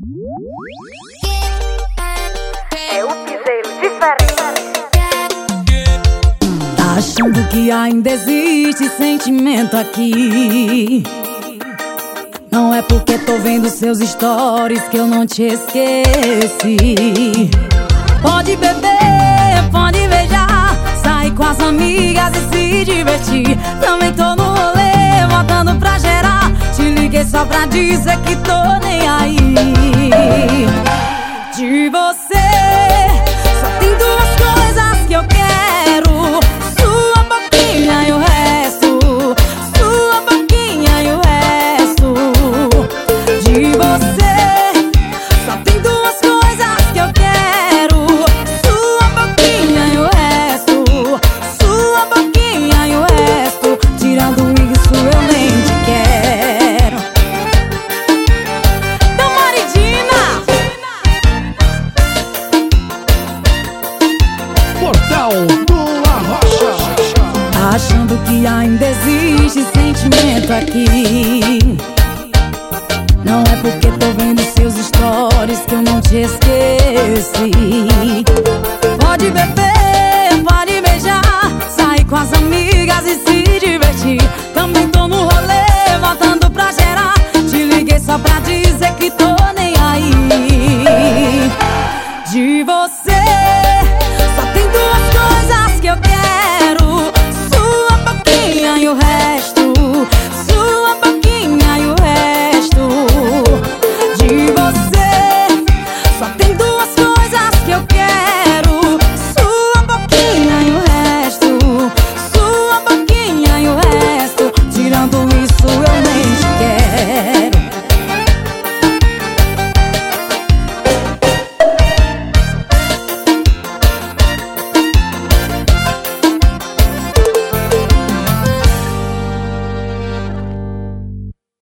É o piseiro diferente. Tá achando que ainda existe sentimento aqui? Não é porque tô vendo seus stories que eu não te esqueci. Pode beber, pode beijar, sair com as amigas e se divertir. Também tô no rolê, voltando pra gerar. Te liguei só pra dizer que tô nem aí. De você só tem duas coisas que eu quero: sua boquinha e o resto. Sua boquinha e o resto. De você só tem duas coisas que eu quero: sua boquinha e o resto. Sua boquinha e o resto. Tirando isso eu nem te quero. Damaridina! Portal do Arrocha. Tá achando que ainda existe sentimento aqui? Não é porque tô vendo seus stories que eu não te esqueci.